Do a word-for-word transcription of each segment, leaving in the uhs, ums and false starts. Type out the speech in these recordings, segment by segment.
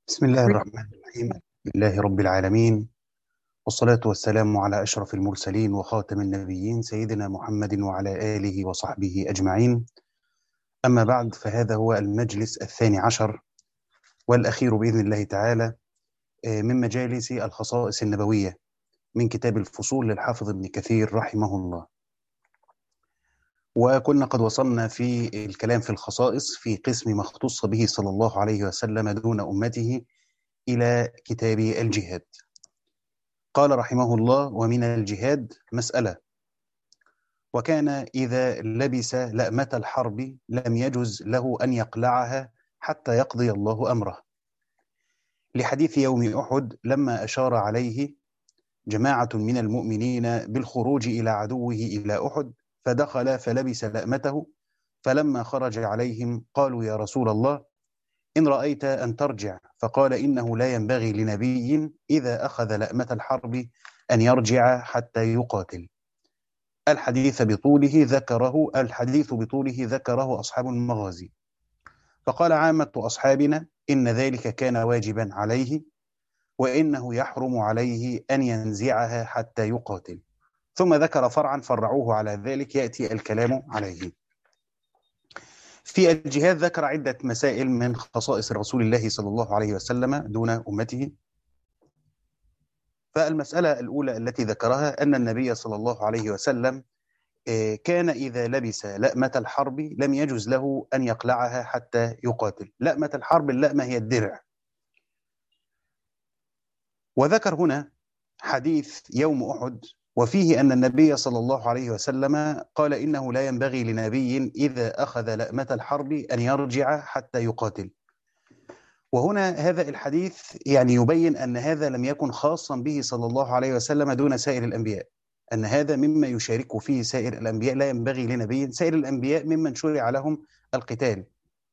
بسم الله الرحمن الرحيم. الحمد لله رب العالمين، والصلاة والسلام على أشرف المرسلين وخاتم النبيين سيدنا محمد وعلى آله وصحبه أجمعين. أما بعد، فهذا هو المجلس الثاني عشر والأخير بإذن الله تعالى من مجالس الخصائص النبوية من كتاب الفصول للحافظ ابن كثير رحمه الله. وكنا قد وصلنا في الكلام في الخصائص في قسم ما اختص به صلى الله عليه وسلم دون أمته إلى كتاب الجهاد. قال رحمه الله: ومن الجهاد مسألة، وكان إذا لبس لأمة الحرب لم يجز له أن يقلعها حتى يقضي الله أمره، لحديث يوم أحد لما أشار عليه جماعة من المؤمنين بالخروج إلى عدوه إلى أحد، فدخل فلبس لأمته، فلما خرج عليهم قالوا: يا رسول الله، إن رأيت أن ترجع، فقال: إنه لا ينبغي لنبي إذا أخذ لأمة الحرب أن يرجع حتى يقاتل. الحديث بطوله ذكره الحديث بطوله ذكره أصحاب المغازي. فقال عامة أصحابنا: إن ذلك كان واجبا عليه، وإنه يحرم عليه أن ينزعها حتى يقاتل. ثم ذكر فرعا فرعوه على ذلك يأتي الكلام عليه. في الجهاد ذكر عدة مسائل من خصائص رسول الله صلى الله عليه وسلم دون أمته. فالمسألة الأولى التي ذكرها أن النبي صلى الله عليه وسلم كان إذا لبس لأمة الحرب لم يجوز له أن يقلعها حتى يقاتل. لأمة الحرب، اللأمة هي الدرع. وذكر هنا حديث يوم أحد، وفيه أن النبي صلى الله عليه وسلم قال: إنه لا ينبغي لنبي إذا أخذ لأمة الحرب أن يرجع حتى يقاتل. وهنا هذا الحديث يعني يبين أن هذا لم يكن خاصا به صلى الله عليه وسلم دون سائر الأنبياء، أن هذا مما يشارك فيه سائر الأنبياء، لا ينبغي لنبي. سائر الأنبياء ممن شرع لهم القتال.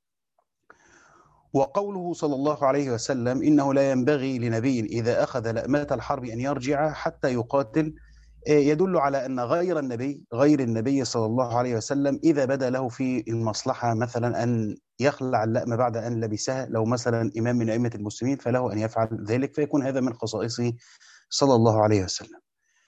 وقوله صلى الله عليه وسلم: إنه لا ينبغي لنبي إذا أخذ لأمة الحرب أن يرجع حتى يقاتل، يدل على أن غير النبي غير النبي صلى الله عليه وسلم إذا بدا له في المصلحة مثلا أن يخلع اللأمة بعد أن لبسها، لو مثلا إمام من أئمة المسلمين فله أن يفعل ذلك، فيكون هذا من خصائصه صلى الله عليه وسلم.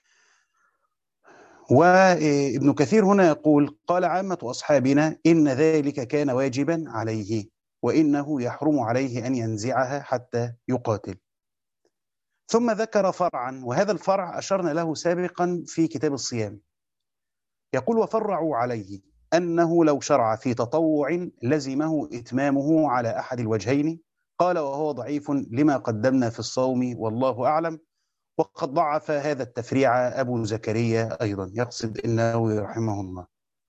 وابن كثير هنا يقول: قال عامة أصحابنا إن ذلك كان واجبا عليه، وإنه يحرم عليه أن ينزعها حتى يقاتل. ثم ذكر فرعا، وهذا الفرع أشرنا له سابقا في كتاب الصيام. يقول: وفرعوا عليه أنه لو شرع في تطوع لزمه إتمامه على أحد الوجهين. قال: وهو ضعيف لما قدمنا في الصوم، والله أعلم. وقد ضعف هذا التفريع أبو زكريا أيضا، يقصد النووي رحمه الله.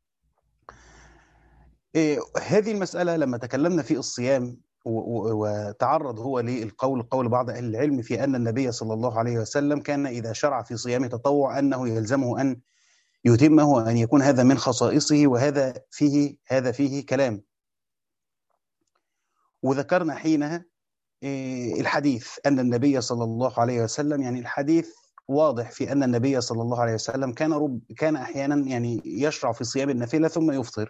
إيه هذه المسألة لما تكلمنا في الصيام وتعرض هو للقول قول بعض أهل العلم في أن النبي صلى الله عليه وسلم كان إذا شرع في صيام تطوع أنه يلزمه أن يتمه وأن يكون هذا من خصائصه، وهذا فيه هذا فيه كلام. وذكرنا حينها الحديث أن النبي صلى الله عليه وسلم، يعني الحديث واضح في أن النبي صلى الله عليه وسلم كان رب كان أحيانا يعني يشرع في صيام النافلة ثم يفطر.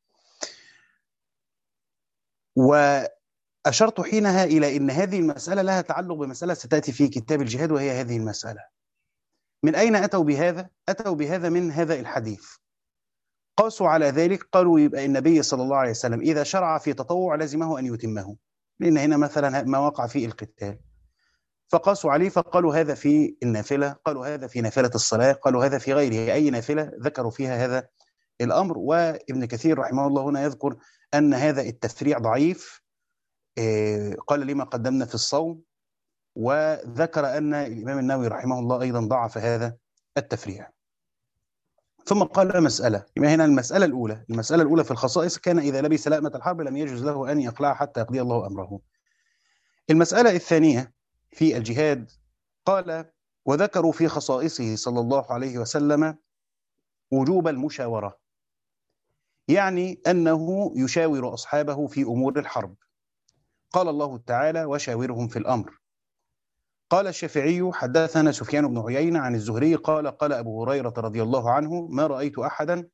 وأشرت حينها إلى أن هذه المسألة لها تعلق بمسألة ستأتي في كتاب الجهاد، وهي هذه المسألة. من أين أتوا بهذا؟ أتوا بهذا من هذا الحديث. قاسوا على ذلك، قالوا يبقى النبي صلى الله عليه وسلم إذا شرع في تطوع لزمه أن يتمه، لأن هنا مثلا ما وقع في القتال، فقاسوا عليه فقالوا هذا في النافلة، قالوا هذا في نافلة الصلاة، قالوا هذا في غيره أي نافلة ذكروا فيها هذا الأمر. وابن كثير رحمه الله هنا يذكر أن هذا التفريع ضعيف، قال لما قدمنا في الصوم، وذكر أن الإمام النووي رحمه الله أيضا ضعف هذا التفريع. ثم قال مسألة، يبقى هنا المسألة الأولى المسألة الأولى في الخصائص: كان إذا لبس لأمة الحرب لم يجوز له أن يقلع حتى يقضي الله أمره. المسألة الثانية في الجهاد، قال: وذكروا في خصائصه صلى الله عليه وسلم وجوب المشاورة، يعني أنه يشاور أصحابه في أمور الحرب. قال الله تعالى: وشاورهم في الأمر. قال الشافعي: حدثنا سفيان بن عيينة عن الزهري قال: قال أبو هريرة رضي الله عنه: ما رأيت أحدا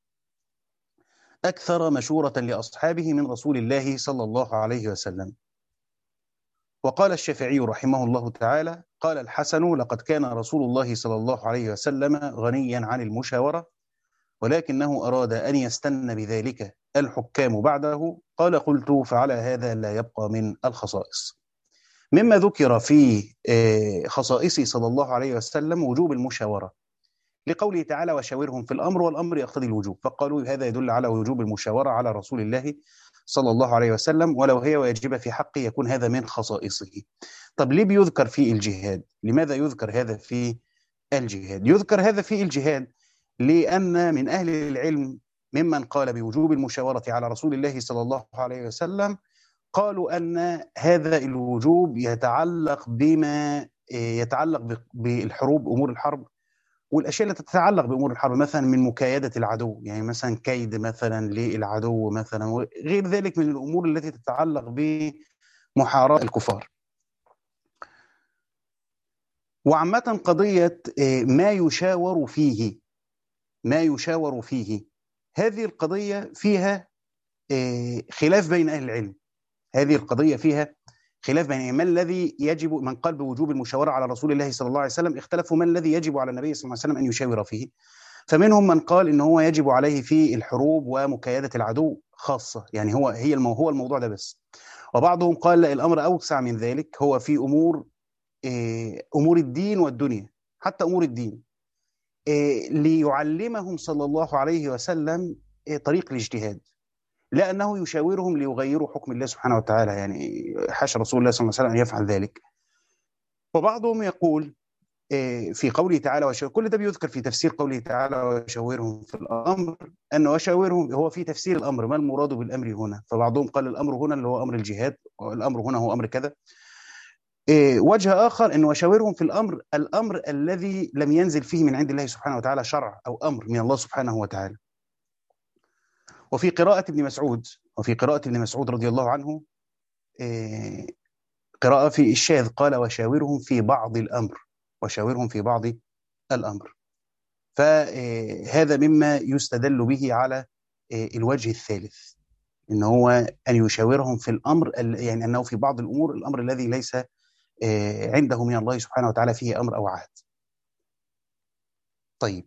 أكثر مشورة لأصحابه من رسول الله صلى الله عليه وسلم. وقال الشافعي رحمه الله تعالى: قال الحسن: لقد كان رسول الله صلى الله عليه وسلم غنيا عن المشاورة، ولكنه أراد أن يستن بذلك الحكام بعده. قال: قلت: فعلى هذا لا يبقى من الخصائص. مما ذكر في خصائصه صلى الله عليه وسلم وجوب المشاورة، لقوله تعالى: وشاورهم في الأمر، والأمر يقتضي الوجوب، فقالوا هذا يدل على وجوب المشاورة على رسول الله صلى الله عليه وسلم، ولو هي واجبة في حقه يكون هذا من خصائصه. طب ليه بيذكر في الجهاد؟ لماذا يذكر هذا في الجهاد؟ يذكر هذا في الجهاد لأن من أهل العلم ممن قال بوجوب المشاورة على رسول الله صلى الله عليه وسلم قالوا أن هذا الوجوب يتعلق بما يتعلق بالحروب، أمور الحرب والأشياء التي تتعلق بأمور الحرب، مثلا من مكايدة العدو، يعني مثلا كيد مثلا للعدو مثلا، وغير ذلك من الأمور التي تتعلق بمحاربة الكفار. وعامة قضية ما يشاور فيه ما يشاور فيه هذه القضية فيها خلاف بين أهل العلم. هذه القضية فيها خلاف بين ما الذي يجب، من قال بوجوب المشاورة على رسول الله صلى الله عليه وسلم اختلفوا ما الذي يجب على النبي صلى الله عليه وسلم أن يشاور فيه. فمنهم من قال إن هو يجب عليه في الحروب ومكايدة العدو خاصة، يعني هو هي المو هو الموضوع ده بس. وبعضهم قال لا، الأمر أوسع من ذلك، هو في أمور أمور الدين والدنيا، حتى أمور الدين، ليعلمهم صلى الله عليه وسلم طريق الاجتهاد، لأنه يشاورهم ليغيروا حكم الله سبحانه وتعالى، يعني حاشا رسول الله صلى الله عليه وسلم أن يفعل ذلك. وبعضهم يقول في قوله تعالى وشاور، كل ده بيذكر في تفسير قوله تعالى وشاورهم في الأمر، أن وشاورهم هو في تفسير الأمر، ما المراد بالأمر هنا؟ فبعضهم قال الأمر هنا اللي هو أمر الجهاد، والأمر هنا هو أمر كذا. وجه آخر أن وشاورهم في الأمر، الأمر الذي لم ينزل فيه من عند الله سبحانه وتعالى شرع أو أمر من الله سبحانه وتعالى. وفي قراءة ابن مسعود وفي قراءة ابن مسعود رضي الله عنه قراءة في الشاذ، قال وشاورهم في بعض الأمر وشاورهم في بعض الأمر. فهذا مما يستدل به على الوجه الثالث، إن هو أن يشاورهم في الأمر، يعني أنه في بعض الأمور، الأمر الذي ليس عنده من الله سبحانه وتعالى فيه أمر أو عهد. طيب،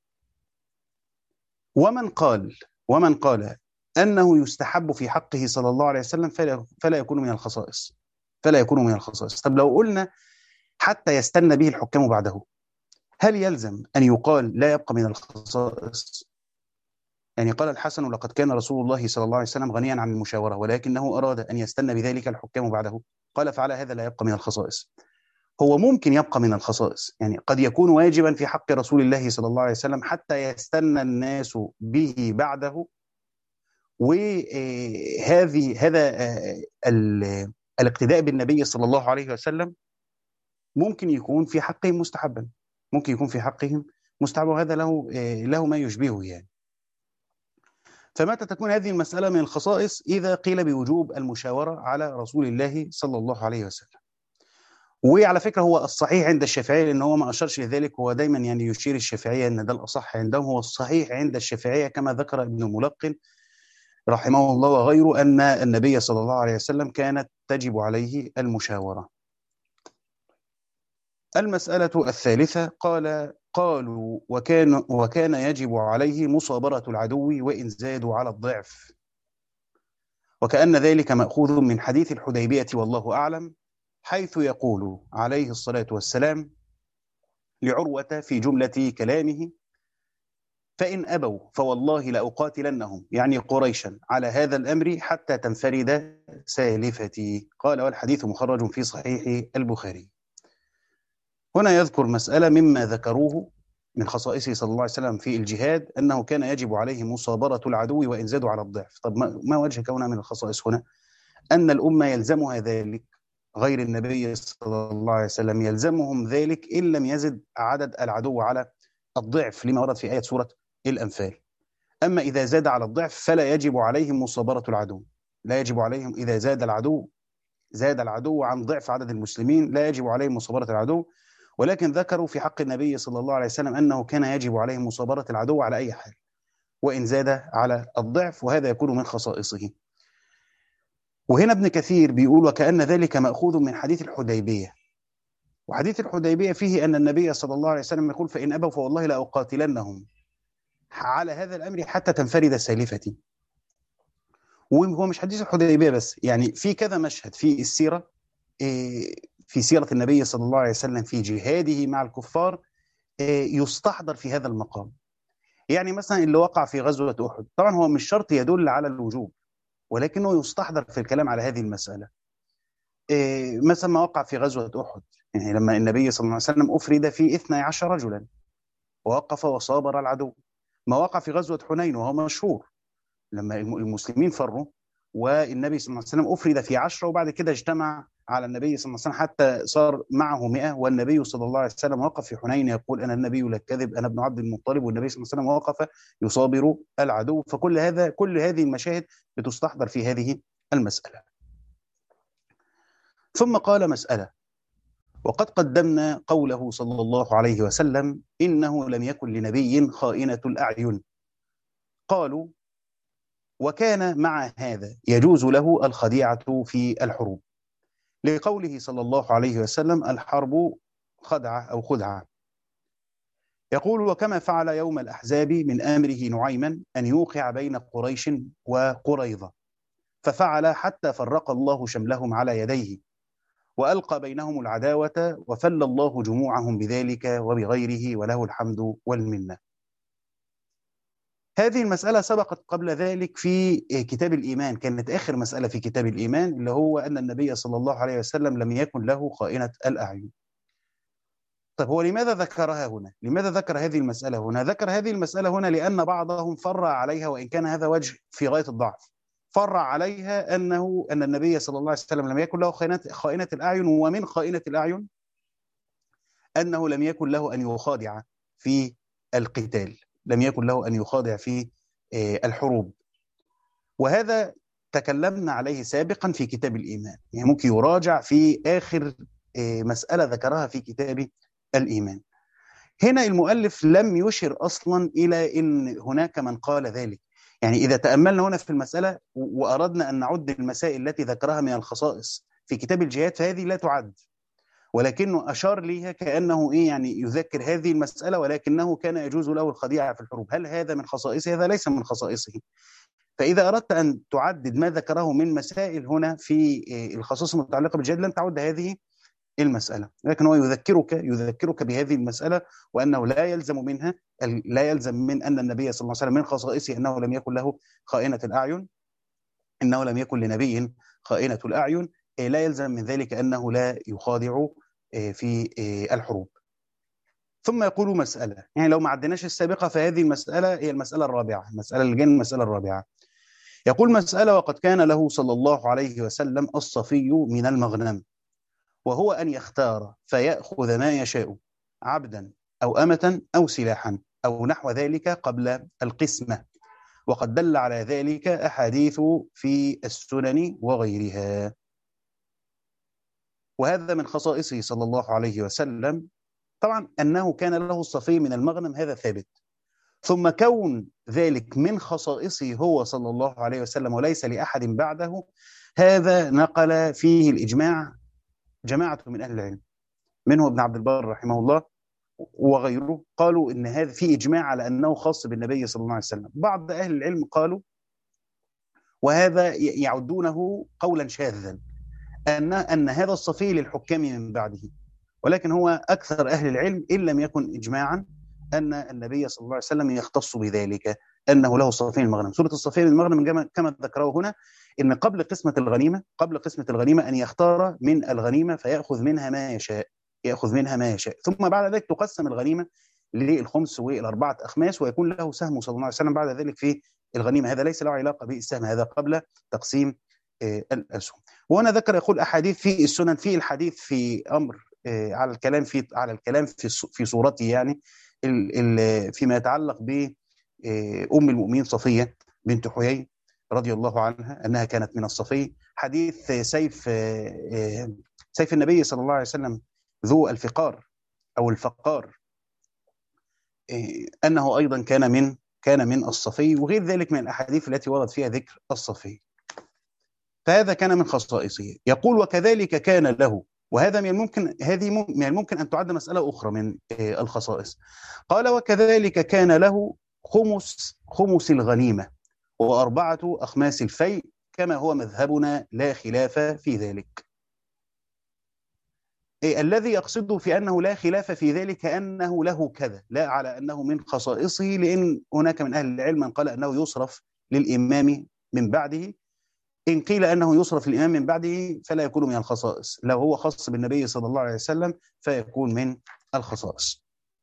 ومن قال ومن قال أنه يستحب في حقه صلى الله عليه وسلم فلا, فلا يكون من الخصائص فلا يكون من الخصائص. طب لو قلنا حتى يستنى به الحكام بعده، هل يلزم أن يقال لا يبقى من الخصائص؟ يعني قال الحسن لقد كان رسول الله صلى الله عليه وسلم غنيا عن المشاورة، ولكنه أراد أن يستنى بذلك الحكام بعده. قال فعلى هذا لا يبقى من الخصائص. هو ممكن يبقى من الخصائص، يعني قد يكون واجبا في حق رسول الله صلى الله عليه وسلم حتى يستنى الناس به بعده، وهذه هذا الاقتداء بالنبي صلى الله عليه وسلم ممكن يكون في حقهم مستحبا ممكن يكون في حقهم مستحب، وهذا له له ما يشبهه يعني. فمتى تكون هذه المسألة من الخصائص؟ إذا قيل بوجوب المشاورة على رسول الله صلى الله عليه وسلم. وعلى فكرة هو الصحيح عند الشافعية، لأن هو ما أشرش لذلك، هو دايما يعني يشير الشافعية أن ده الأصح عندهم. هو الصحيح عند الشافعية كما ذكر ابن ملقن رحمه الله وغيره أن النبي صلى الله عليه وسلم كانت تجب عليه المشاورة. المسألة الثالثة، قال قالوا وكان, وكان يجب عليه مصابرة العدو وإن زادوا على الضعف، وكأن ذلك مأخوذ من حديث الحديبية والله أعلم، حيث يقول عليه الصلاة والسلام لعروة في جملة كلامه: فإن أبوا فوالله لأقاتلنهم، يعني قريشا، على هذا الأمر حتى تنفرد سالفتي. قال والحديث مخرج في صحيح البخاري. هنا يذكر مسألة مما ذكروه من خصائصه صلى الله عليه وسلم في الجهاد، أنه كان يجب عليه مصابرة العدو وإن زادوا على الضعف. طب ما وجه كونها من الخصائص هنا؟ أن الأمة يلزمها ذلك، غير النبي صلى الله عليه وسلم يلزمهم ذلك إن لم يزد عدد العدو على الضعف، لما ورد في آية سورة الأنفال. أما إذا زاد على الضعف فلا يجب عليهم مصابرة العدو، لا يجب عليهم إذا زاد العدو زاد العدو عن ضعف عدد المسلمين لا يجب عليهم مصابرة العدو. ولكن ذكروا في حق النبي صلى الله عليه وسلم أنه كان يجب عليهم مصابرة العدو على أي حال وإن زاد على الضعف، وهذا يكون من خصائصه. وهنا ابن كثير بيقول وكأن ذلك مأخوذ من حديث الحديبية، وحديث الحديبية فيه أن النبي صلى الله عليه وسلم يقول فإن أبوا فوالله لأقاتلنهم على هذا الأمر حتى تنفرد سالفتي. وهو مش حديث الحديبية بس، يعني في كذا مشهد في السيرة، في سيرة النبي صلى الله عليه وسلم في جهاده مع الكفار يستحضر في هذا المقام. يعني مثلا اللي وقع في غزوة أحد، طبعا هو مش شرط يدل على الوجوب، ولكنه يستحضر في الكلام على هذه المسألة. مثلا ما وقع في غزوة أحد، يعني لما النبي صلى الله عليه وسلم أفرد في اثني عشر رجلا ووقف وصابر العدو. ما وقع في غزوة حنين وهو مشهور، لما المسلمين فروا والنبي صلى الله عليه وسلم أفرد في عشرة، وبعد كده اجتمع على النبي صلى الله عليه وسلم حتى صار معه مئة، والنبي صلى الله عليه وسلم وقف في حنين يقول أنا النبي لا كذب أنا ابن عبد المطلب، والنبي صلى الله عليه وسلم وقف يصابر العدو. فكل هذا كل هذه المشاهد بتستحضر في هذه المسألة. ثم قال مسألة: وقد قدمنا قوله صلى الله عليه وسلم إنه لم يكن لنبي خائنة الأعين. قالوا: وكان مع هذا يجوز له الخديعة في الحروب، لقوله صلى الله عليه وسلم الحرب خدعة أو خدعة. يقول: وكما فعل يوم الأحزاب من أمره نعيما أن يوقع بين قريش وقريظة، ففعل حتى فرق الله شملهم على يديه وألقى بينهم العداوة وفل الله جموعهم بذلك وبغيره وله الحمد والمنة. هذه المسألة سبقت قبل ذلك في كتاب الإيمان، كانت آخر مسألة في كتاب الإيمان، اللي هو أن النبي صلى الله عليه وسلم لم يكن له خائنة الأعين. طيب هو لماذا ذكرها هنا؟ لماذا ذكر هذه المسألة هنا؟ ذكر هذه المسألة هنا لأن بعضهم فرع عليها، وإن كان هذا وجه في غاية الضعف، فرع عليها أنه أن النبي صلى الله عليه وسلم لم يكن له خائنة خائنة الأعين، ومن خائنة الأعين أنه لم يكن له أن يخادع في القتال، لم يكن له أن يخادع في الحروب. وهذا تكلمنا عليه سابقا في كتاب الإيمان، يعني ممكن يراجع في آخر مسألة ذكرها في كتاب الإيمان. هنا المؤلف لم يشر أصلا إلى أن هناك من قال ذلك. يعني إذا تأملنا هنا في المسألة وأردنا أن نعد المسائل التي ذكرها من الخصائص في كتاب الجهاد، فهذه لا تعد، ولكنه أشار ليها كأنه إيه، يعني يذكر هذه المسألة، ولكنه كان يجوز له الخديعة في الحروب. هل هذا من خصائصه؟ هذا ليس من خصائصه. فإذا أردت أن تعدد ما ذكره من مسائل هنا في الخصائص المتعلقة بالجهاد لن تعد هذه المسألة، لكن هو يذكرك يذكرك بهذه المسألة، وأنه لا يلزم منها لا يلزم من أن النبي صلى الله عليه وسلم من خصائصه أنه لم يكن له خائنة الأعين، إنه لم يكن لنبي خائنة الأعين، لا يلزم من ذلك أنه لا يخادع في الحروب. ثم يقول مسألة، يعني لو ما عدناش السابقة فهذه المسألة هي المسألة الرابعة، المسألة اللي جايه المسألة الرابعة. يقول مسألة: وقد كان له صلى الله عليه وسلم الصفي من المغنم، وهو أن يختار فيأخذ ما يشاء، عبدا أو أمة أو سلاحا أو نحو ذلك قبل القسمة، وقد دل على ذلك أحاديث في السنن وغيرها. وهذا من خصائصه صلى الله عليه وسلم، طبعا أنه كان له الصفي من المغنم هذا ثابت، ثم كون ذلك من خصائصه هو صلى الله عليه وسلم وليس لأحد بعده، هذا نقل فيه الإجماع جماعة من أهل العلم، منه ابن عبد البر رحمه الله وغيره، قالوا إن هذا فيه إجماع على أنه خاص بالنبي صلى الله عليه وسلم. بعض أهل العلم قالوا، وهذا يعدونه قولا شاذا، أن أن هذا الصفي للحكام من بعده، ولكن هو أكثر أهل العلم إن لم يكن إجماعا أن النبي صلى الله عليه وسلم يختص بذلك، أنه له الصفي من المغنم. سورة الصفي من المغنم كما ذكره هنا، إن قبل قسمة الغنيمة قبل قسمة الغنيمة أن يختار من الغنيمة فيأخذ منها ما يشاء يأخذ منها ما يشاء ثم بعد ذلك تقسم الغنيمة للخمس والأربعة أخماس، ويكون له سهم صلى الله عليه وسلم بعد ذلك في الغنيمة. هذا ليس له علاقة بالسهم، هذا قبل تقسيم الأسهم. وهنا ذكر يقول أحاديث في السنن، في الحديث في أمر على الكلام في على الكلام في في صورته، يعني فيما يتعلق ب أم المؤمنين صفية بنت حيي رضي الله عنها أنها كانت من الصفي. حديث سيف سيف النبي صلى الله عليه وسلم ذو الفقار أو الفقار، أنه أيضا كان من كان من الصفي، وغير ذلك من الأحاديث التي ورد فيها ذكر الصفي. فهذا كان من خصائصه. يقول وكذلك كان له، وهذا من الممكن هذه من الممكن أن تعد مسألة أخرى من الخصائص. قال وكذلك كان له خمس خمس الغنيمة وأربعة أخماس الفيء كما هو مذهبنا لا خلاف في ذلك. إيه الذي يقصده في أنه لا خلاف في ذلك أنه له كذا، لا على أنه من خصائصه، لأن هناك من أهل العلم من قال أنه يصرف للإمام من بعده. إن قيل أنه يصرف للإمام من بعده فلا يكون من الخصائص، لو هو خاص بالنبي صلى الله عليه وسلم فيكون من الخصائص.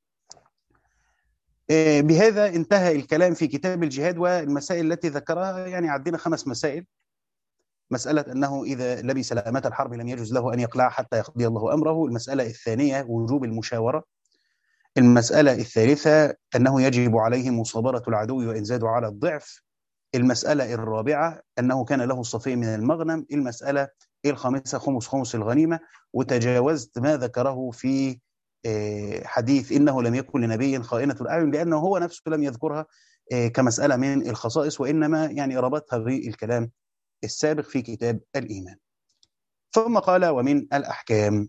إيه بهذا انتهى الكلام في كتاب الجهاد والمسائل التي ذكرها. يعني عندنا خمس مسائل. مسألة أنه إذا لبس لامة الحرب لم يجوز له أن يقلع حتى يقضي الله أمره. المسألة الثانية وجوب المشاورة. المسألة الثالثة أنه يجب عليه مصابرة العدو وإن زادوا على الضعف. المسألة الرابعة أنه كان له صفي من المغنم. المسألة الخامسة خمس خمس الغنيمة. وتجاوزت ما ذكره في حديث إنه لم يكن لنبي خائنة الأعين، لأنه هو نفسه لم يذكرها كمسألة من الخصائص، وإنما يعني ربطها بالكلام السابق في كتاب الإيمان. ثم قال ومن الأحكام.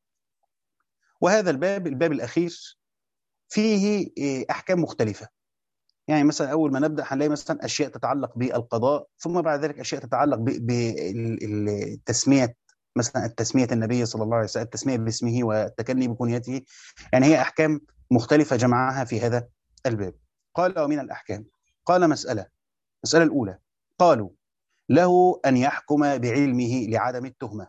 وهذا الباب الباب الأخير فيه أحكام مختلفة. يعني مثلا أول ما نبدأ هنلاقي مثلا أشياء تتعلق بالقضاء، ثم بعد ذلك أشياء تتعلق بالتسمية، مثلا التسمية النبي صلى الله عليه وسلم، التسمية باسمه والتكني بكنيته. يعني هي أحكام مختلفة جمعها في هذا الباب. قال ومن الأحكام. قال مسألة المسألة الأولى قالوا له أن يحكم بعلمه لعدم التهمة.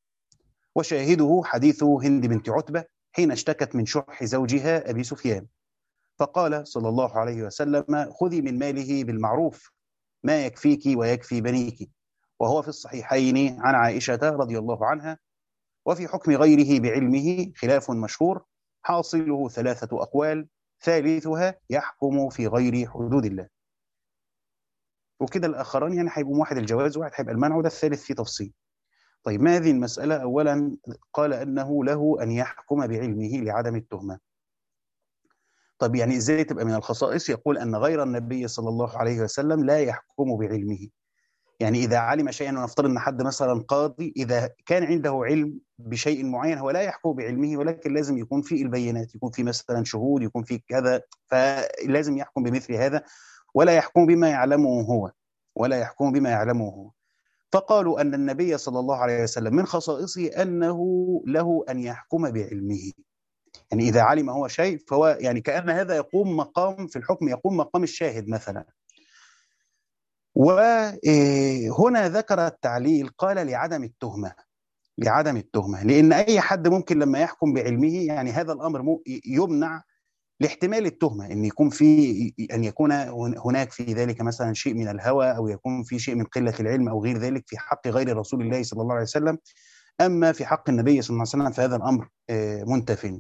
وشاهده حديث هند بنت عتبة حين اشتكت من شح زوجها أبي سفيان، فقال صلى الله عليه وسلم خذي من ماله بالمعروف ما يكفيك ويكفي بنيك. وهو في الصحيحين عن عائشة رضي الله عنها. وفي حكم غيره بعلمه خلاف مشهور حاصله ثلاثة أقوال ثالثها يحكم في غير حدود الله. وكده الآخران يعني هيبقوا واحد الجواز وواحد هيبقى المنع، وده الثالث في تفصيل. طيب ما هذه المسألة؟ أولا قال أنه له أن يحكم بعلمه لعدم التهمة. طب يعني إزاي تبقى من الخصائص؟ يقول أن غير النبي صلى الله عليه وسلم لا يحكم بعلمه. يعني إذا علم شيئا، ونفترض أن حد مثلا قاضي إذا كان عنده علم بشيء معين هو لا يحكم بعلمه، ولكن لازم يكون في البينات، يكون في مثلا شهود، يكون في كذا، فلازم يحكم بمثل هذا ولا يحكم بما يعلمه هو ولا يحكم بما يعلمه هو. فقالوا أن النبي صلى الله عليه وسلم من خصائصه أنه له أن يحكم بعلمه. يعني إذا علم هو شيء فهو يعني كأن هذا يقوم مقام في الحكم، يقوم مقام الشاهد مثلا. وهنا ذكر التعليل قال لعدم التهمة. لعدم التهمة لأن أي حد ممكن لما يحكم بعلمه يعني هذا الأمر يمنع لاحتمال التهمة، أن يكون في أن يكون هناك في ذلك مثلا شيء من الهوى، أو يكون في شيء من قلة العلم أو غير ذلك في حق غير رسول الله صلى الله عليه وسلم. أما في حق النبي صلى الله عليه وسلم فهذا الأمر منتف.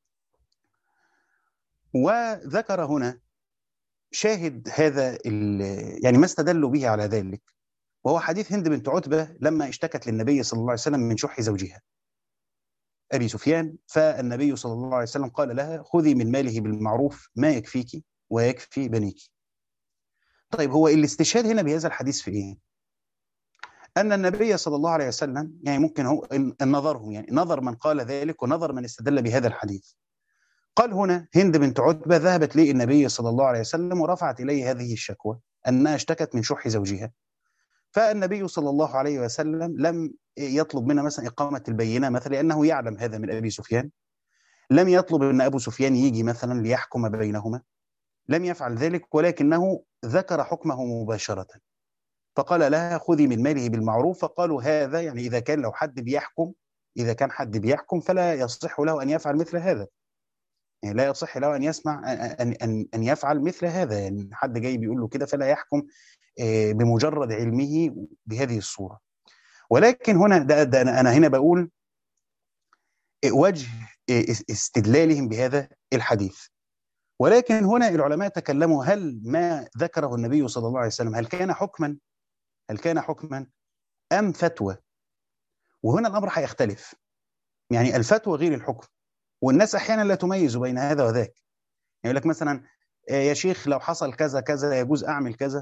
وذكر هنا شاهد هذا يعني ما استدلوا به على ذلك، وهو حديث هند بنت عتبة لما اشتكت للنبي صلى الله عليه وسلم من شح زوجها أبي سفيان. فالنبي صلى الله عليه وسلم قال لها خذي من ماله بالمعروف ما يكفيك ويكفي بنيك. طيب هو الاستشهاد هنا بهذا الحديث في إيه؟ أن النبي صلى الله عليه وسلم يعني ممكن هو نظرهم، يعني نظر من قال ذلك ونظر من استدل بهذا الحديث. قال هنا هند بنت عتبة ذهبت للنبي صلى الله عليه وسلم ورفعت إليه هذه الشكوى أنها اشتكت من شح زوجها. فالنبي صلى الله عليه وسلم لم يطلب منها مثلا إقامة البينة مثلا لأنه يعلم هذا من أبي سفيان. لم يطلب أن أبو سفيان يجي مثلا ليحكم بينهما، لم يفعل ذلك، ولكنه ذكر حكمه مباشرة. فقال لها خذي من ماله بالمعروف. فقالوا هذا يعني إذا كان لو حد بيحكم إذا كان حد بيحكم فلا يصح له أن يفعل مثل هذا. يعني لا يصح له أن يسمع أن أن أن يفعل مثل هذا. يعني حد جاي بيقول له كده فلا يحكم بمجرد علمه بهذه الصورة. ولكن هنا ده, ده أنا هنا بقول وجه استدلالهم بهذا الحديث. ولكن هنا العلماء تكلموا هل ما ذكره النبي صلى الله عليه وسلم هل كان حكما هل كان حكما أم فتوى؟ وهنا الأمر هيختلف. يعني الفتوى غير الحكم، والناس أحيانا لا تميز بين هذا وذاك. يعني يقول لك مثلا يا شيخ لو حصل كذا كذا يجوز أعمل كذا،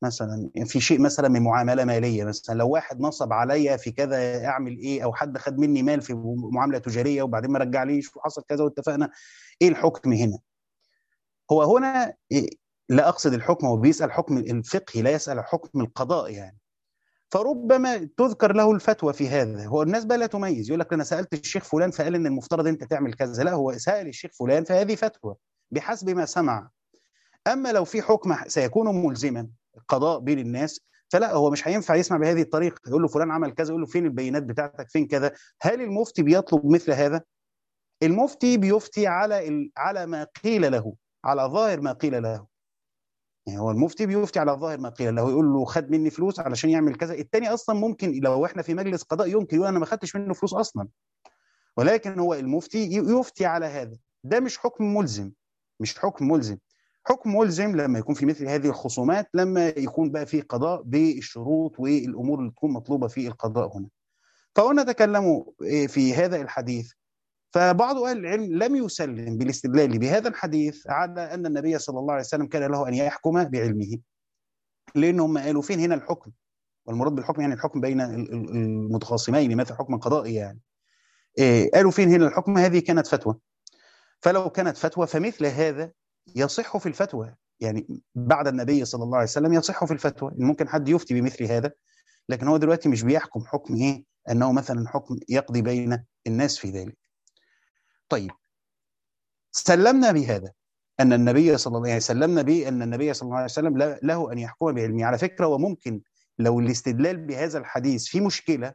مثلا في شيء مثلا من معامله ماليه، مثلا لو واحد نصب عليا في كذا اعمل ايه، او حد خد مني مال في معامله تجاريه وبعدين ما رجعليش وحصل كذا واتفقنا، ايه الحكم هنا؟ هو هنا إيه؟ لا اقصد الحكم، هو بيسال حكم الفقهي، لا يسال حكم القضاء يعني. فربما تذكر له الفتوى في هذا. هو الناس بقى لا تميز، يقول لك انا سالت الشيخ فلان فقال ان المفترض انت تعمل كذا، لا هو سال الشيخ فلان فهذه فتوى بحسب ما سمع. اما لو في حكم سيكون ملزما قضاء بين الناس، فلا هو مش هينفع يسمع بهذه الطريقه، يقول له فلان عمل كذا، يقول له فين البينات بتاعتك، فين كذا. هل المفتي بيطلب مثل هذا؟ المفتي بيفتي على ال... على ما قيل له، على ظاهر ما قيل له. يعني هو المفتي بيفتي على ظاهر ما قيل له، يقول له خد مني فلوس علشان يعمل كذا. التاني اصلا ممكن لو احنا في مجلس قضاء يمكن يقول انا ما خدتش منه فلوس اصلا، ولكن هو المفتي يفتي على هذا. ده مش حكم ملزم، مش حكم ملزم. حكم ملزم لما يكون في مثل هذه الخصومات، لما يكون بقى في قضاء بالشروط والامور اللي تكون مطلوبه في القضاء هنا. فهنا تكلموا في هذا الحديث، فبعض اهل العلم لم يسلم بالاستدلال بهذا الحديث على ان النبي صلى الله عليه وسلم كان له ان يحكم بعلمه، لانهم قالوا فين هنا الحكم؟ والمراد بالحكم يعني الحكم بين المتخاصمين، مثل حكم قضائي يعني. إيه قالوا فين هنا الحكم؟ هذه كانت فتوى. فلو كانت فتوى فمثل هذا يصح في الفتوى، يعني بعد النبي صلى الله عليه وسلم يصح في الفتوى. ممكن حد يفتي بمثل هذا، لكن هو دلوقتي مش بيحكم حكم ايه، انه مثلا حكم يقضي بين الناس في ذلك. طيب سلمنا بهذا ان النبي صلى الله عليه وسلم، يعني سلمنا بان النبي صلى الله عليه وسلم له ان يحكم بعلمه. على فكره وممكن لو الاستدلال بهذا الحديث في مشكله،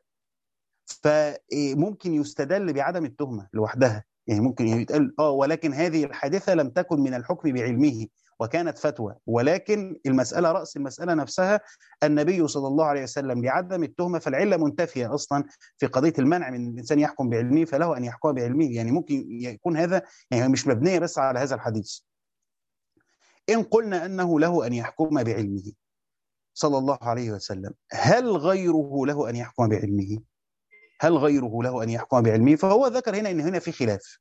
فممكن يستدل بعدم التهمه لوحدها. يعني ممكن يتقال اه ولكن هذه الحادثه لم تكن من الحكم بعلمه وكانت فتوى، ولكن المساله راس المساله نفسها النبي صلى الله عليه وسلم لعدم التهمه، فالعله منتفيه اصلا في قضيه المنع من الانسان يحكم بعلمه، فله ان يحكم بعلمه. يعني ممكن يكون هذا يعني مش مبنيه بس على هذا الحديث. ان قلنا انه له ان يحكم بعلمه صلى الله عليه وسلم، هل غيره له ان يحكم بعلمه؟ هل غيره له أن يحكم بعلمه؟ فهو ذكر هنا أن هنا في خلاف،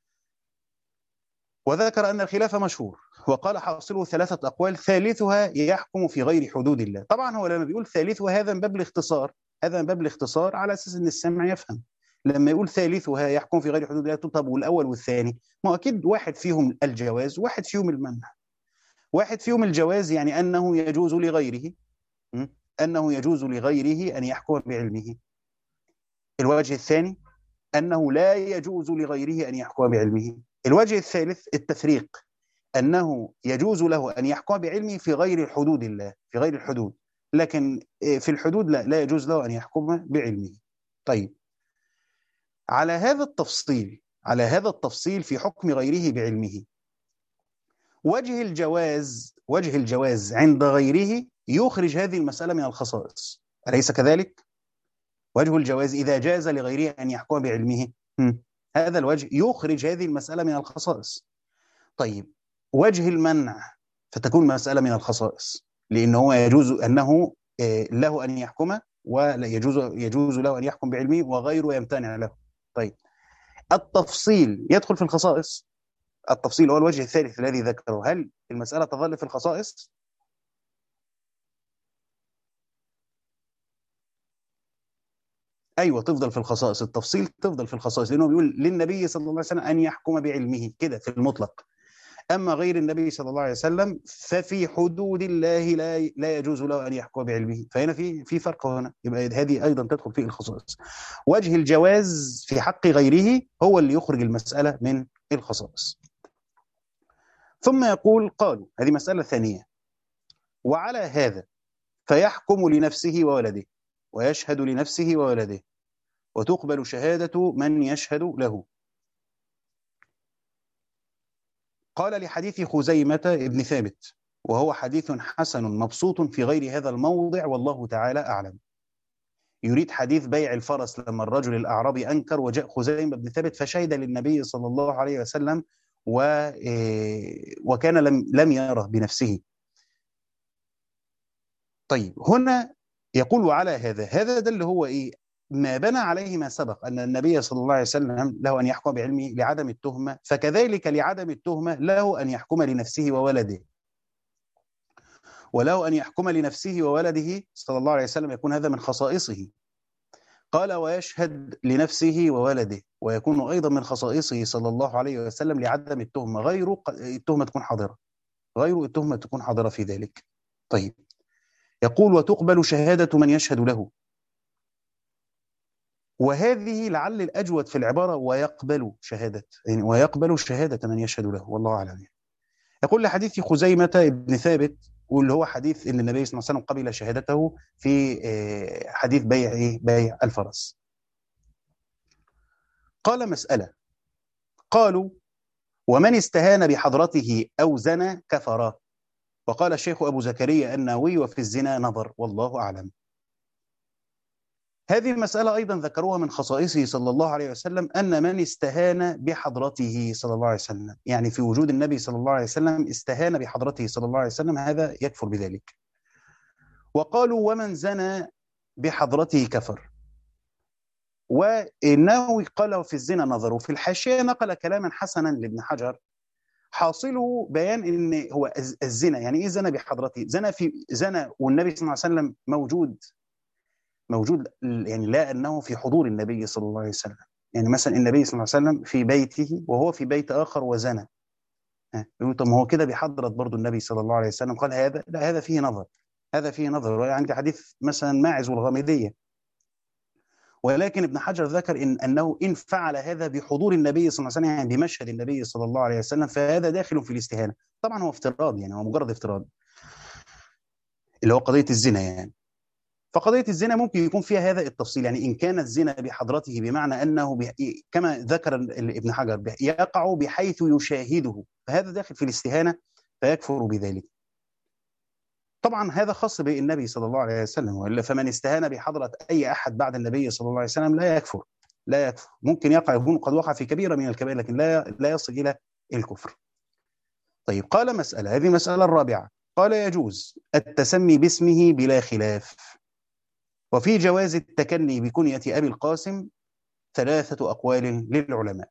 وذكر أن الخلاف مشهور، وقال حاصله ثلاثة أقوال ثالثها يحكم في غير حدود الله. طبعا هو لما بيقول ثالثها هذا من باب الاختصار، هذا من باب الاختصار على أساس أن السامع يفهم. لما يقول ثالثها يحكم في غير حدود الله، طب والأول والثاني؟ ما أكيد واحد فيهم الجواز واحد فيهم المنع. واحد فيهم الجواز يعني أنه يجوز لغيره، أنه يجوز لغيره أن يحكم بعلمه. الوجه الثاني أنه لا يجوز لغيره أن يحكم بعلمه. الوجه الثالث التفريق، أنه يجوز له أن يحكم بعلمه في غير حدود الله، في غير الحدود، لكن في الحدود لا, لا يجوز له أن يحكم بعلمه. طيب على هذا التفصيل، على هذا التفصيل في حكم غيره بعلمه، وجه الجواز، وجه الجواز عند غيره يخرج هذه المسألة من الخصائص، أليس كذلك؟ وجه الجواز إذا جاز لغيره أن يحكم بعلمه، هذا الوجه يخرج هذه المسألة من الخصائص. طيب وجه المنع فتكون مسألة من الخصائص، لأنه يجوز أنه له أن يحكم ولا يجوز يجوز له أن يحكم بعلمه وغيره يمتنع له. طيب التفصيل يدخل في الخصائص. التفصيل هو الوجه الثالث الذي ذكره. هل المسألة تظل في الخصائص؟ ايوه تفضل في الخصائص. التفصيل تفضل في الخصائص، لانه بيقول للنبي صلى الله عليه وسلم ان يحكم بعلمه كده في المطلق. اما غير النبي صلى الله عليه وسلم ففي حدود الله لا لا يجوز له ان يحكم بعلمه. فهنا في في فرق هنا، يبقى هذه ايضا تدخل في الخصائص. وجه الجواز في حق غيره هو اللي يخرج المساله من الخصائص. ثم يقول قالوا، هذه مساله ثانيه، وعلى هذا فيحكم لنفسه وولده ويشهد لنفسه وولده وتقبل شهادة من يشهد له. قال لحديث خزيمة ابن ثابت، وهو حديث حسن مبسوط في غير هذا الموضع والله تعالى أعلم. يريد حديث بيع الفرس لما الرجل الأعرابي أنكر وجاء خزيمة بن ثابت فشهد للنبي صلى الله عليه وسلم و... وكان لم لم يره بنفسه. طيب هنا يقول على هذا، هذا ده اللي هو إيه؟ ما بنى عليه ما سبق أن النبي صلى الله عليه وسلم له أن يحكم بعلمه لعدم التهمة، فكذلك لعدم التهمة له أن يحكم لنفسه وولده. وله أن يحكم لنفسه وولده صلى الله عليه وسلم، يكون هذا من خصائصه. قال ويشهد لنفسه وولده، ويكون أيضا من خصائصه صلى الله عليه وسلم لعدم التهمة، غير التهمة تكون حاضرة، غير التهمة تكون حاضرة في ذلك. طيب، يقول وتقبل شهادة من يشهد له، وهذه لعل الأجود في العبارة ويقبل شهادة، يعني ويقبل شهادة من يشهد له، والله أعلم. يقول لحديث خزيمة ابن ثابت، واللي هو حديث ان النبي صلى الله عليه وسلم قبل شهادته في حديث بيع ايه بيع الفرس. قال مسألة، قالوا ومن استهان بحضرته أو زنى كفر. وقال الشيخ أبو زكريا النووي وفي الزنا نظر، والله أعلم. هذه المسألة أيضا ذكروها من خصائصه صلى الله عليه وسلم، أن من استهان بحضرته صلى الله عليه وسلم، يعني في وجود النبي صلى الله عليه وسلم استهان بحضرته صلى الله عليه وسلم، هذا يكفر بذلك. وقالوا ومن زنى بحضرته كفر. والنووي قال في الزنا نظر. وفي الحاشية نقل كلاما حسنا لابن حجر، حاصله بيان ان هو الزنا يعني ايه زنا بحضرته، زنا في زنا والنبي صلى الله عليه وسلم موجود موجود يعني لا انه في حضور النبي صلى الله عليه وسلم. يعني مثلا النبي صلى الله عليه وسلم في بيته وهو في بيت اخر وزنى، يقول طب ما هو كده بحضرة برضه النبي صلى الله عليه وسلم. قال هذا لا، هذا فيه نظر، هذا فيه نظر. عندي حديث مثلا ماعز والغامدية، ولكن ابن حجر ذكر إن أنه إن فعل هذا بحضور النبي صلى الله عليه وسلم، يعني بمشهد النبي صلى الله عليه وسلم، فهذا داخل في الاستهانة. طبعا هو افتراض، يعني هو مجرد افتراض اللي هو قضية الزنا. يعني فقضية الزنا ممكن يكون فيها هذا التفصيل، يعني إن كان الزنا بحضرته بمعنى أنه كما ذكر ابن حجر يقع بحيث يشاهده، فهذا داخل في الاستهانة فيكفر بذلك. طبعا هذا خاص بالنبي صلى الله عليه وسلم، والا فمن استهان بحضرة أي أحد بعد النبي صلى الله عليه وسلم لا يكفر، لا يكفر. ممكن يقع، يكون قد وقع في كبيرة من الكبائر، لكن لا لا يصل إلى الكفر. طيب، قال مسألة، هذه المسألة الرابعة، قال يجوز التسمي باسمه بلا خلاف، وفي جواز التكني بكنية أبي القاسم ثلاثة أقوال للعلماء.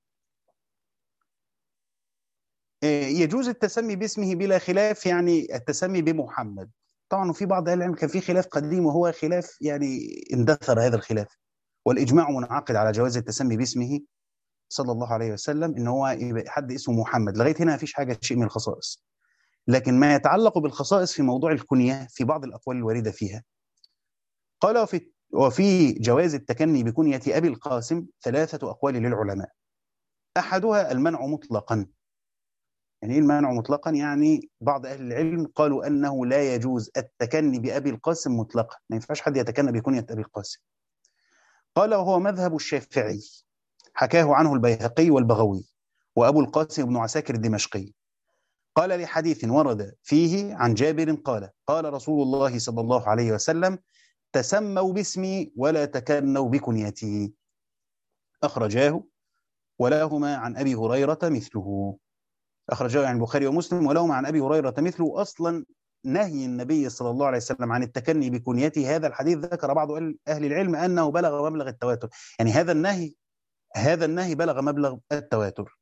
يجوز التسمي باسمه بلا خلاف، يعني التسمي بمحمد. طبعا في بعض اهل العلم كان في خلاف قديم، وهو خلاف يعني اندثر هذا الخلاف، والاجماع منعقد على جواز التسمي باسمه صلى الله عليه وسلم، ان هو حد اسمه محمد. لغايه هنا ما فيش حاجه شيء من الخصائص، لكن ما يتعلق بالخصائص في موضوع الكنيه في بعض الاقوال الوارده فيها. قال وفي وفي جواز التكني بكنيه ابي القاسم ثلاثه اقوال للعلماء. احدها المنع مطلقا. يعني ايه المنع مطلقا؟ يعني بعض اهل العلم قالوا انه لا يجوز التكني بابي القاسم مطلقا، ما ينفعش حد يتكنى بكنيه ابي القاسم. قال وهو مذهب الشافعي، حكاه عنه البيهقي والبغوي وابو القاسم بن عساكر الدمشقي. قال لحديث ورد فيه عن جابر قال قال رسول الله صلى الله عليه وسلم تسموا باسمي ولا تكنوا بكنيتي، اخرجاه ولهما عن ابي هريره مثله. أخرجه يعني البخاري ومسلم ولهما عن أبي هريرة مثله. أصلا نهي النبي صلى الله عليه وسلم عن التكني بكنيته، هذا الحديث ذكر بعض أهل العلم أنه بلغ مبلغ التواتر، يعني هذا النهي هذا النهي بلغ مبلغ التواتر.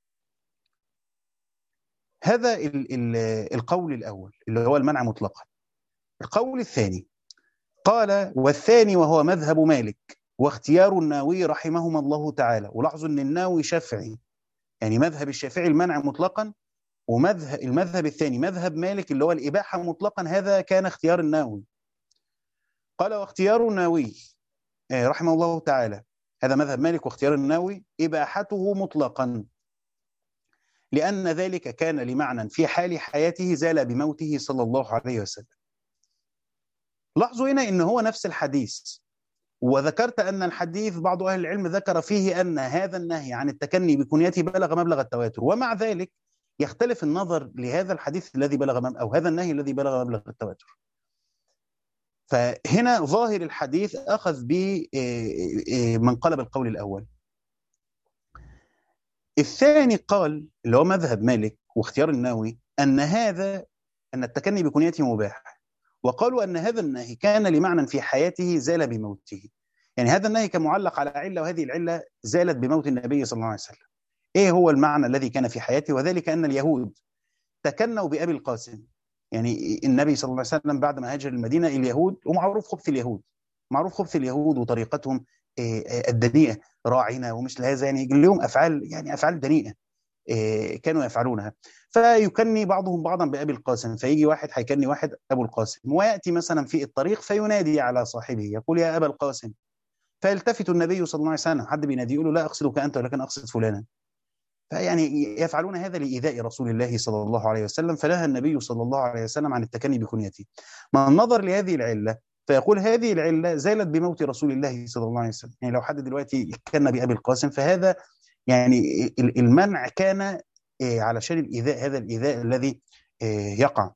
هذا ال ال القول الأول اللي هو المنع مطلقا. القول الثاني قال والثاني وهو مذهب مالك واختيار الناوي رحمهما الله تعالى. ولاحظوا أن الناوي شافعي، يعني مذهب الشافعي المنع مطلقا، ومذهب المذهب الثاني مذهب مالك اللي هو الإباحة مطلقا، هذا كان اختيار الناوي. قال واختيار الناوي رحمه الله تعالى، هذا مذهب مالك واختيار الناوي، إباحته مطلقا، لأن ذلك كان لمعنى في حال حياته زال بموته صلى الله عليه وسلم. لاحظوا هنا إن هو نفس الحديث، وذكرت أن الحديث بعض أهل العلم ذكر فيه أن هذا النهي عن التكني بكنيته بلغ مبلغ التواتر، ومع ذلك يختلف النظر لهذا الحديث الذي بلغ مبلغ أو هذا النهي الذي بلغ مبلغ التواتر. فهنا ظاهر الحديث أخذ بمنقلب القول الأول. الثاني قال اللي هو مذهب مالك واختيار الناوي أن هذا أن التكني بكنيته مباح، وقالوا أن هذا النهي كان لمعنى في حياته زال بموته، يعني هذا النهي كان معلق على علة، وهذه العلة زالت بموت النبي صلى الله عليه وسلم. إيه هو المعنى الذي كان في حياته؟ وذلك أن اليهود تكنوا بأبي القاسم، يعني النبي صلى الله عليه وسلم بعد ما هاجر المدينة، اليهود، ومعروف خبث اليهود، معروف خبث اليهود وطريقتهم الدنيئة، راعنا ومثل هذا، يعني لهم أفعال، يعني أفعال دنيئة كانوا يفعلونها. فيكني بعضهم بعضا بأبي القاسم، فيجي واحد هيكني واحد أبو القاسم، ويأتي مثلا في الطريق فينادي على صاحبه يقول يا أبا القاسم، فيلتفت النبي صلى الله عليه وسلم، حد بينادي يقول له لا أقصدك أنت ولكن أقصد فلانا. فيعني يفعلون هذا لإيذاء رسول الله صلى الله عليه وسلم، فنهى النبي صلى الله عليه وسلم عن التكني بكنيته. من النظر لهذه العلة فيقول هذه العلة زالت بموت رسول الله صلى الله عليه وسلم. يعني لو حد دلوقتي كان بأبي القاسم فهذا يعني المنع كان علشان الإيذاء، هذا الإيذاء الذي يقع.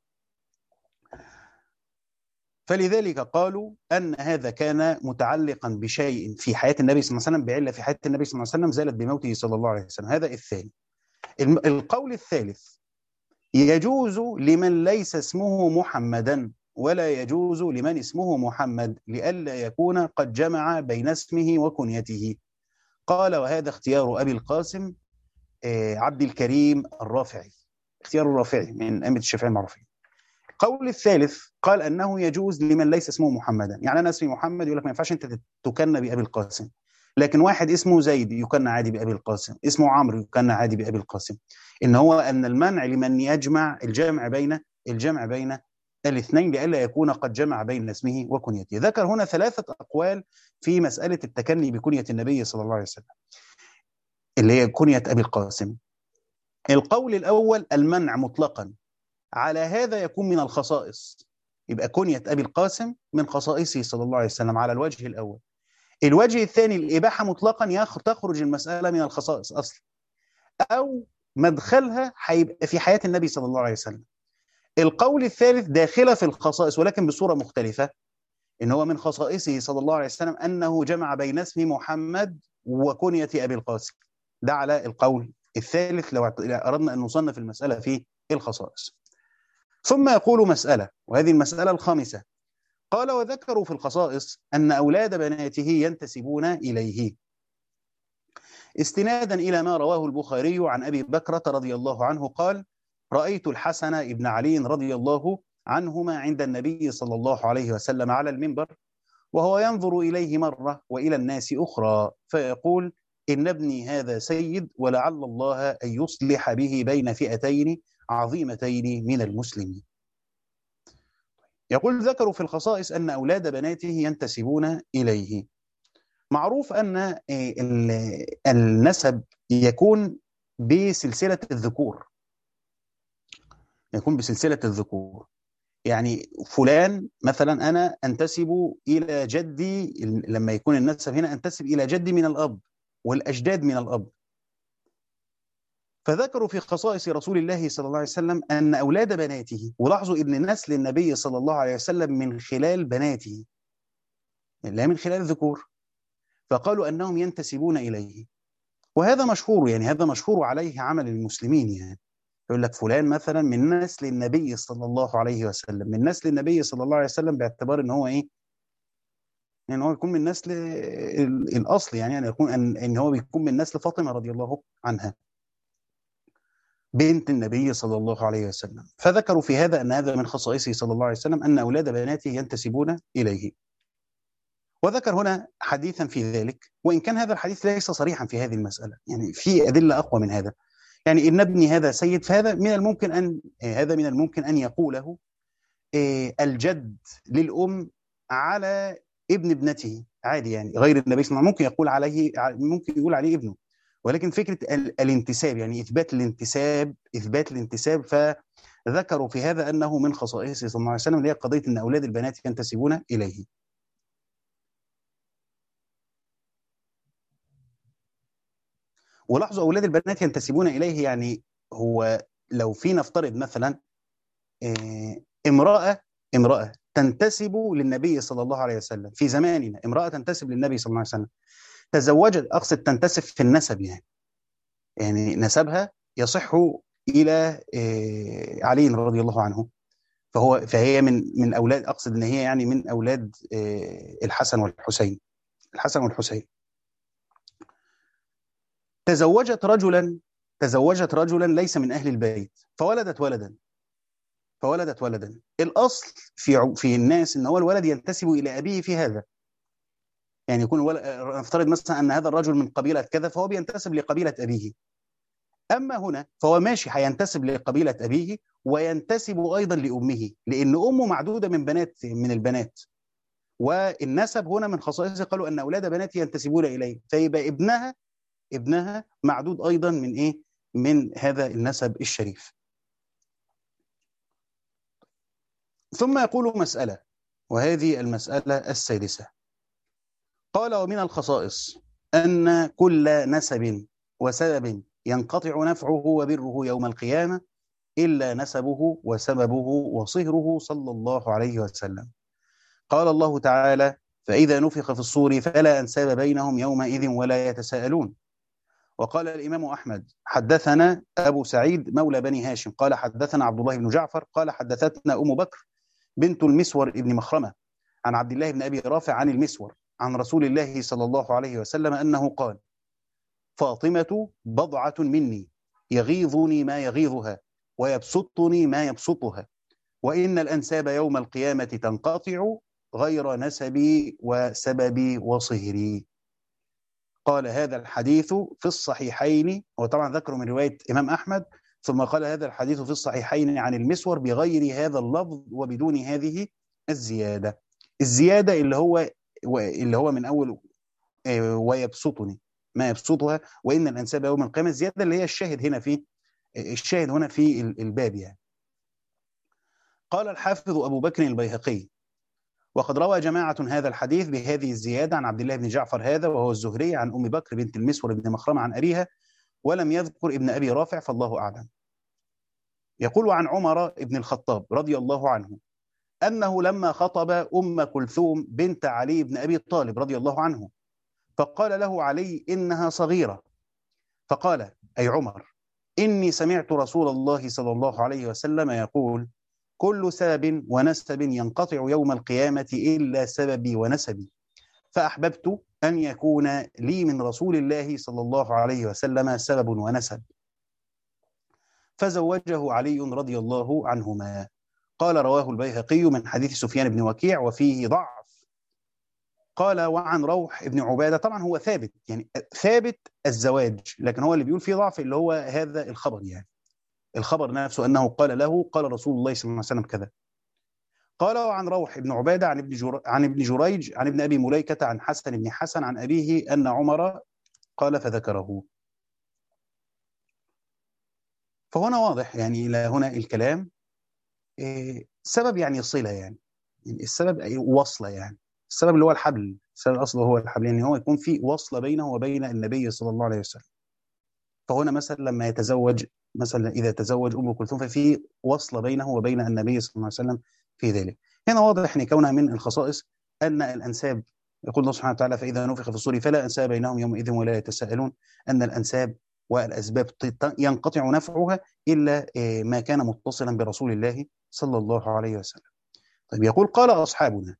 فلذلك قالوا أن هذا كان متعلقا بشيء في حياة النبي صلى الله عليه وسلم، بعلة في حياة النبي صلى الله عليه وسلم زالت بموته صلى الله عليه وسلم. هذا الثاني. القول الثالث: يجوز لمن ليس اسمه محمدا ولا يجوز لمن اسمه محمد لئلا يكون قد جمع بين اسمه وكنيته. قال وهذا اختيار أبي القاسم عبد الكريم الرافعي، اختيار الرافعي من أئمة الشافعية المعروفين. القول الثالث قال أنه يجوز لمن ليس اسمه محمدا، يعني أنا اسمي محمد، يقول لك ما ينفعش أنت تكنى بأبي القاسم، لكن واحد اسمه زيد يكنى عادي بأبي القاسم، اسمه عمرو يكنى عادي بأبي القاسم. إن هو أن المنع لمن يجمع الجمع بين الجمع بين الاثنين لئلا يكون قد جمع بين اسمه وكنيته. ذكر هنا ثلاثة أقوال في مسألة التكني بكنية النبي صلى الله عليه وسلم اللي هي كنية أبي القاسم. القول الأول المنع مطلقا، على هذا يكون من الخصائص، يبقى كنية أبي القاسم من خصائصه صلى الله عليه وسلم على الوجه الأول. الوجه الثاني الإباحة مطلقا، تخرج المسألة من الخصائص أصلا، أو مدخلها هيبقى في حياة النبي صلى الله عليه وسلم. القول الثالث داخلة في الخصائص ولكن بصورة مختلفة، إن هو من خصائصه صلى الله عليه وسلم أنه جمع بين اسم محمد وكنية أبي القاسم. ده على القول الثالث لو أردنا أن نصنف المسألة في الخصائص. ثم يقول مسألة، وهذه المسألة الخامسة، قال وذكروا في الخصائص أن أولاد بناته ينتسبون إليه، استنادا إلى ما رواه البخاري عن أبي بكرة رضي الله عنه قال رأيت الحسن ابن علي رضي الله عنهما عند النبي صلى الله عليه وسلم على المنبر وهو ينظر إليه مرة وإلى الناس أخرى فيقول إن ابني هذا سيد ولعل الله أن يصلح به بين فئتين عظيمتين من المسلمين. يقول ذكروا في الخصائص أن أولاد بناته ينتسبون إليه. معروف أن النسب يكون بسلسلة الذكور، يكون بسلسلة الذكور. يعني فلان مثلا أنا أنتسب إلى جدي، لما يكون النسب هنا أنتسب إلى جدي من الأب والأجداد من الأب. فذكروا في خصائص رسول الله صلى الله عليه وسلم أن أولاد بناته، ولاحظوا إن نسل النبي صلى الله عليه وسلم من خلال بناته لا من خلال الذكور، فقالوا أنهم ينتسبون إليه. وهذا مشهور، يعني هذا مشهور عليه عمل المسلمين، يعني يقول لك فلان مثلا من نسل النبي صلى الله عليه وسلم، من نسل النبي صلى الله عليه وسلم باعتبار ان هو ايه، ان هو يكون من نسل الاصل، يعني ان يكون ان, إن هو بيكون من نسل فاطمه رضي الله عنها بنت النبي صلى الله عليه وسلم. فذكروا في هذا ان هذا من خصائصه صلى الله عليه وسلم ان اولاد بناته ينتسبون اليه. وذكر هنا حديثا في ذلك، وان كان هذا الحديث ليس صريحا في هذه المساله، يعني في ادله اقوى من هذا. يعني إن ابني هذا سيد، فهذا من الممكن أن هذا من الممكن أن يقوله الجد للأم على ابن ابنته عادي، يعني غير النبي صلى الله عليه وسلم ممكن يقول عليه، ممكن يقول عليه ابنه. ولكن فكرة الانتساب، يعني إثبات الانتساب إثبات الانتساب فذكروا في هذا أنه من خصائصه صلى الله عليه وسلم، اللي هي قضية أن أولاد البنات ينتسبون إليه. ولاحظوا أولاد البنات ينتسبون إليه، يعني هو لو في نفترض مثلا امرأة امرأة تنتسب للنبي صلى الله عليه وسلم في زماننا، امرأة تنتسب للنبي صلى الله عليه وسلم، تزوجت، أقصد تنتسب في النسب، يعني يعني نسبها يصح إلى علي رضي الله عنه، فهو فهي من من أولاد، أقصد إن هي يعني من أولاد الحسن والحسين الحسن والحسين تزوجت رجلا تزوجت رجلا ليس من أهل البيت فولدت ولدا، فولدت ولدا. الأصل في في الناس إن هو الولد ينتسب إلى أبيه في هذا، يعني يكون ولد، نفترض مثلا أن هذا الرجل من قبيلة كذا فهو بينتسب لقبيلة أبيه. أما هنا فهو ماشي هينتسب لقبيلة أبيه وينتسب أيضا لأمه، لأن أمه معدودة من بنات من البنات، والنسب هنا من خصائصه قالوا أن أولاد بناته ينتسبون إليه، فيبقى ابنها ابنها معدود أيضا من إيه؟ من هذا النسب الشريف. ثم يقول مسألة، وهذه المسألة السادسة، قال: ومن الخصائص أن كل نسب وسبب ينقطع نفعه وبره يوم القيامة إلا نسبه وسببه وصهره صلى الله عليه وسلم. قال الله تعالى: فإذا نفخ في الصور فلا أنساب بينهم يومئذ ولا يتساءلون. وقال الإمام أحمد: حدثنا أبو سعيد مولى بني هاشم قال حدثنا عبد الله بن جعفر قال حدثتنا أم بكر بنت المسور ابن مخرمة عن عبد الله بن أبي رافع عن المسور عن رسول الله صلى الله عليه وسلم أنه قال: فاطمة بضعة مني يغيظني ما يغيظها ويبسطني ما يبسطها، وإن الأنساب يوم القيامة تنقطع غير نسبي وسببي وصهري. قال: هذا الحديث في الصحيحين، وطبعا ذكره من رواية إمام أحمد، ثم قال: هذا الحديث في الصحيحين عن المسور بغير هذا اللفظ وبدون هذه الزيادة. الزيادة اللي هو اللي هو من أول ويبسطني ما يبسطها وإن الأنساب يوم القيامة، الزيادة اللي هي الشاهد هنا في الشاهد هنا في الباب يعني. قال الحافظ أبو بكر البيهقي: وقد روى جماعة هذا الحديث بهذه الزيادة عن عبد الله بن جعفر هذا وهو الزهري عن أم بكر بنت المسور بن مخرمة عن أبيها، ولم يذكر ابن أبي رافع فالله أعلم. يقول: عن عمر بن الخطاب رضي الله عنه أنه لما خطب أم كلثوم بنت علي بن أبي طالب رضي الله عنه فقال له علي: إنها صغيرة، فقال أي عمر: إني سمعت رسول الله صلى الله عليه وسلم يقول: كل سبب ونسب ينقطع يوم القيامة إلا سببي ونسبي، فأحببت أن يكون لي من رسول الله صلى الله عليه وسلم سبب ونسب، فزوجه علي رضي الله عنهما. قال: رواه البيهقي من حديث سفيان بن وكيع وفيه ضعف. قال: وعن روح بن عبادة، طبعا هو ثابت يعني ثابت الزواج، لكن هو اللي بيقول فيه ضعف اللي هو هذا الخبر، يعني الخبر نفسه أنه قال له قال رسول الله صلى الله عليه وسلم كذا. قال: وعن روح بن عبادة عن ابن جر... عن ابن جريج عن ابن أبي مليكة عن حسن بن حسن عن أبيه أن عمر قال فذكره. فهنا واضح يعني إلى هنا الكلام إيه سبب يعني صلة، يعني السبب وصلة، يعني السبب اللي هو الحبل، السبب الأصل هو الحبل، يعني هو يكون في وصلة بينه وبين النبي صلى الله عليه وسلم. فهنا مثلا لما يتزوج، مثلا إذا تزوج أم كلثوم ففي وصلة بينه وبين النبي صلى الله عليه وسلم في ذلك. هنا واضح أن كونها من الخصائص أن الأنساب، يقول الله سبحانه وتعالى: فإذا نفخ في الصور فلا أنساب بينهم يومئذ ولا يتساءلون، أن الأنساب والأسباب ينقطع نفعها إلا ما كان متصلا برسول الله صلى الله عليه وسلم. طيب، يقول: قال أصحابنا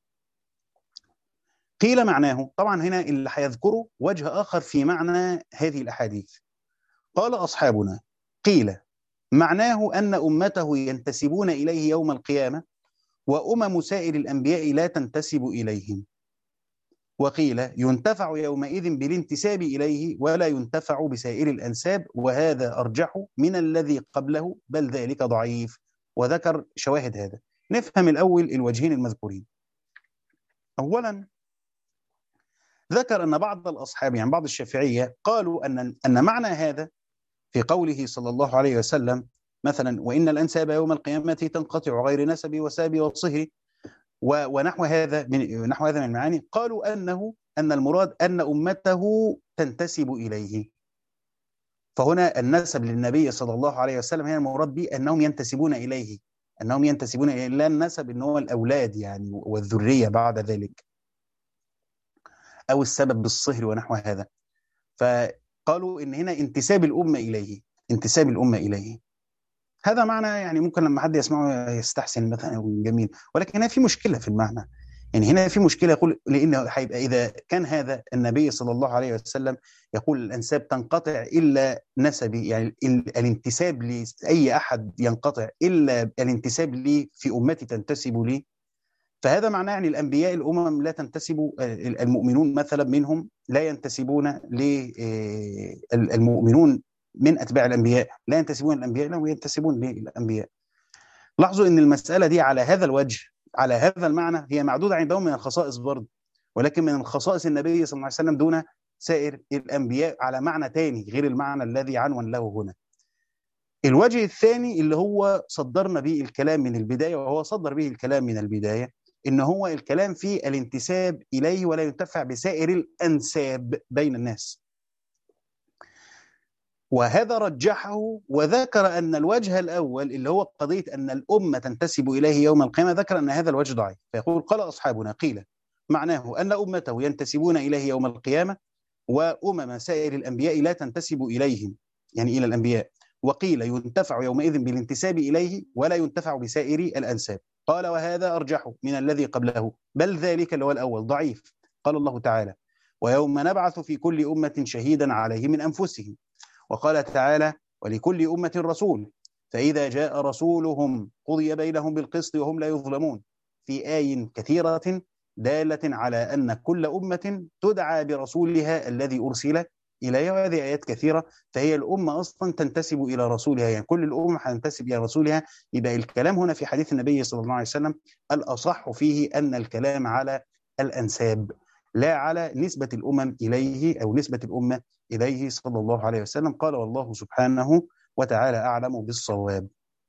قيل معناه، طبعا هنا اللي هيذكره وجه آخر في معنى هذه الأحاديث. قال أصحابنا قيل معناه أن أمته ينتسبون إليه يوم القيامة وأمم سائر الأنبياء لا تنتسب إليهم، وقيل ينتفع يومئذ بالانتساب إليه ولا ينتفع بسائر الأنساب، وهذا أرجح من الذي قبله بل ذلك ضعيف، وذكر شواهد هذا. نفهم الأول الوجهين المذكورين. أولا ذكر أن بعض الأصحاب يعني بعض الشافعية قالوا أن أن معنى هذا في قوله صلى الله عليه وسلم مثلا: وإن الأنساب يوم القيامة تنقطع غير نسبي وسابي وصهري ونحو هذا من نحو هذا من المعاني، قالوا أنه أن المراد أن أمته تنتسب إليه. فهنا النسب للنبي صلى الله عليه وسلم هنا المراد به أنهم ينتسبون إليه، أنهم ينتسبون إليه، لا النسب إن هو الأولاد يعني والذرية بعد ذلك أو السبب بالصهر ونحو هذا. فقالوا إن هنا انتساب الأمة إليه، انتساب الأمة إليه. هذا معنى يعني ممكن لما حد يسمعه يستحسن مثلا أو جميل، ولكن هنا في مشكلة في المعنى. يعني هنا في مشكلة، يقول لأنه هيبقى إذا كان هذا النبي صلى الله عليه وسلم يقول الأنساب تنقطع إلا نسبي، يعني ال- الانتساب لأي أحد ينقطع إلا الانتساب لي في أمتي تنتسب لي، فهذا معناه يعني الأنبياء الأمم لا تنتسب، المؤمنون مثلا منهم لا ينتسبون للمؤمنون من أتباع الأنبياء، لا ينتسبون للأنبياء، لا ينتسبون للأنبياء. لاحظوا ان المساله دي على هذا الوجه، على هذا المعنى، هي معدوده عندهم من الخصائص برضه، ولكن من الخصائص النبي صلى الله عليه وسلم دون سائر الانبياء على معنى تاني غير المعنى الذي عنون له هنا. الوجه الثاني اللي هو صدرنا به الكلام من البدايه، وهو صدر به الكلام من البدايه، ان هو الكلام في الانتساب اليه ولا ينتفع بسائر الانساب بين الناس. وهذا رجحه وذكر أن الوجه الأول اللي هو قضية أن الأمة تنتسب إليه يوم القيامة، ذكر أن هذا الوجه ضعيف، فيقول قال أصحابنا قيل معناه أن أمته ينتسبون إليه يوم القيامة، وأمم سائر الأنبياء لا تنتسب إليهم، يعني إلى الأنبياء، وقيل ينتفع يومئذ بالانتساب إليه ولا ينتفع بسائر الأنساب. قال وهذا أرجح من الذي قبله، بل ذلك اللي هو الأول ضعيف. قال الله تعالى ويوم نبعث في كل أمة شهيدا عليه من أنفسهم، وقال تعالى ولكل أمة رسول فإذا جاء رسولهم قضي بينهم بالقسط وهم لا يظلمون، في آي كثيرة دالة على أن كل أمة تدعى برسولها الذي أرسل إليها، وهذه آيات كثيرة، فهي الأمة أصلا تنتسب إلى رسولها، يعني كل الأمم هتنتسب إلى رسولها. يبقى الكلام هنا في حديث النبي صلى الله عليه وسلم الأصح فيه أن الكلام على الأنساب لا على نسبة الأمم إليه أو نسبة الأمة إليه صلى الله عليه وسلم. قال والله سبحانه وتعالى أعلم بالصواب.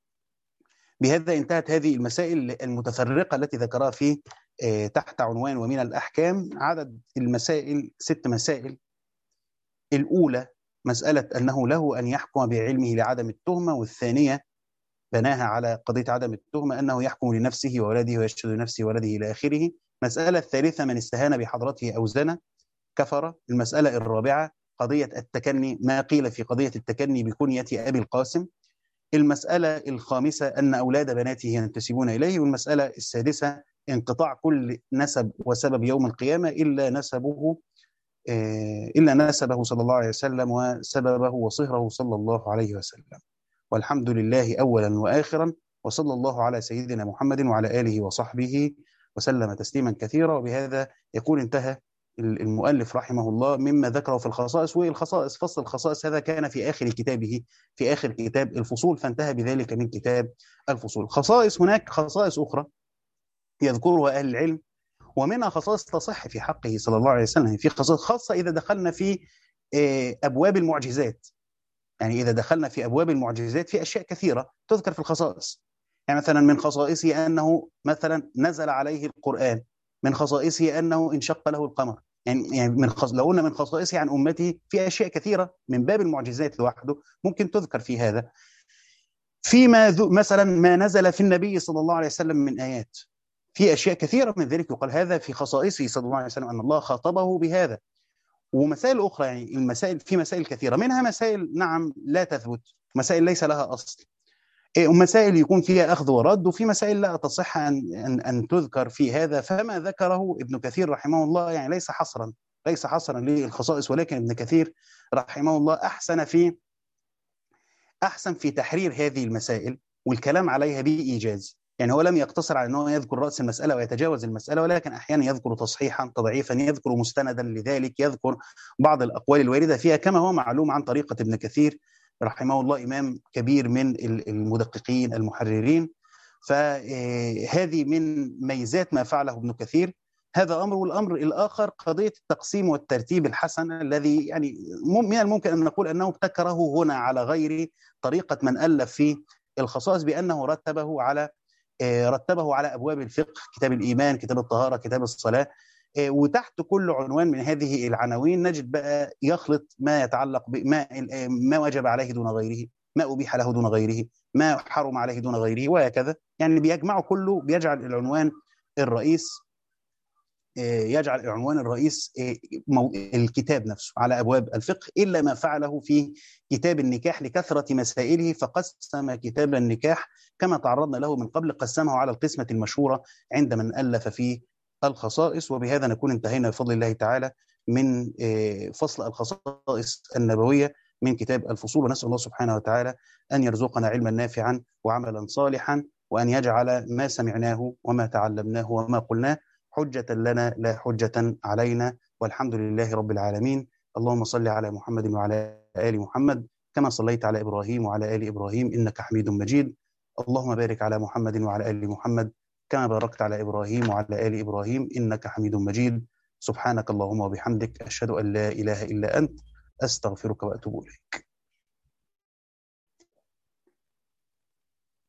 بهذا انتهت هذه المسائل المتفرقة التي ذكرها في تحت عنوان ومن الأحكام. عدد المسائل ست مسائل. الأولى مسألة أنه له أن يحكم بعلمه لعدم التهمة، والثانية بناها على قضية عدم التهمة أنه يحكم لنفسه وولده ويشهد لنفسه وولده إلى آخره. المسألة الثالثة من استهان بحضرته أو زنى كفر. المسألة الرابعة قضية التكني، ما قيل في قضية التكني بكنية أبي القاسم. المسألة الخامسة أن أولاد بناته ينتسبون إليه. والمسألة السادسة انقطاع كل نسب وسبب يوم القيامة إلا نسبه إلا نسبه صلى الله عليه وسلم وسببه وصهره صلى الله عليه وسلم. والحمد لله أولا وآخرا، وصلى الله على سيدنا محمد وعلى آله وصحبه وسلم تسليما كثيرا. وبهذا يكون انتهى المؤلف رحمه الله مما ذكره في الخصائص. والخصائص فصل الخصائص هذا كان في آخر كتابه، في آخر كتاب الفصول، فانتهى بذلك من كتاب الفصول. خصائص هناك خصائص أخرى يذكرها أهل العلم، ومنها خصائص تصح في حقه صلى الله عليه وسلم. في خصائص خاصة إذا دخلنا في أبواب المعجزات، يعني إذا دخلنا في أبواب المعجزات في أشياء كثيرة تذكر في الخصائص. يعني مثلا من خصائصه أنه مثلا نزل عليه القرآن، من خصائصه أنه انشق له القمر، يعني يعني من خص... لو قلنا من خصائصه عن أمته في أشياء كثيرة من باب المعجزات لوحده ممكن تذكر في هذا. فيما ذو مثلا ما نزل في النبي صلى الله عليه وسلم من آيات، في أشياء كثيرة من ذلك يقال هذا في خصائصه صلى الله عليه وسلم أن الله خاطبه بهذا. ومسائل أخرى، يعني المسائل في مسائل كثيرة، منها مسائل نعم لا تثبت، مسائل ليس لها أصل، ومسائل يكون فيها أخذ ورد، وفي مسائل لا تصح أن, أن, أن تذكر في هذا. فما ذكره ابن كثير رحمه الله يعني ليس حصرا ليس حصرا للخصائص، ولكن ابن كثير رحمه الله أحسن في أحسن في تحرير هذه المسائل والكلام عليها بإيجاز. يعني هو لم يقتصر على أنه يذكر رأس المسألة ويتجاوز المسألة، ولكن أحيانا يذكر تصحيحا تضعيفا، يذكر مستندا لذلك، يذكر بعض الأقوال الواردة فيها، كما هو معلوم عن طريقة ابن كثير رحمه الله، إمام كبير من المدققين المحررين. فهذه من ميزات ما فعله ابن كثير. هذا أمر. والأمر الآخر قضية التقسيم والترتيب الحسن الذي يعني من الممكن أن نقول أنه ابتكره هنا على غير طريقة من ألف في الخصائص، بأنه رتبه على رتبه على أبواب الفقه، كتاب الإيمان، كتاب الطهارة، كتاب الصلاة، وتحت كل عنوان من هذه العناوين نجد بقى يخلط ما يتعلق بما ما وجب عليه دون غيره، ما أبيح له دون غيره، ما حرم عليه دون غيره، وهكذا. يعني اللي بيجمعه كله بيجعل العنوان الرئيس يجعل العنوان الرئيس الكتاب نفسه على أبواب الفقه، إلا ما فعله في كتاب النكاح لكثرة مسائله، فقسم كتاب النكاح كما تعرضنا له من قبل، قسمه على القسمة المشهورة عند من ألف في الخصائص. وبهذا نكون انتهينا بفضل الله تعالى من فصل الخصائص النبوية من كتاب الفصول، ونسأل الله سبحانه وتعالى أن يرزقنا علما نافعا وعملا صالحا، وأن يجعل ما سمعناه وما تعلمناه وما قلناه حجة لنا لا حجة علينا، والحمد لله رب العالمين. اللهم صل على محمد وعلى آل محمد كما صليت على إبراهيم وعلى آل إبراهيم إنك حميد مجيد. اللهم بارك على محمد وعلى آل محمد كما باركت على إبراهيم وعلى آل إبراهيم إنك حميد مجيد. سبحانك اللهم وبحمدك، أشهد أن لا إله إلا أنت، أستغفرك وأتوب إليك.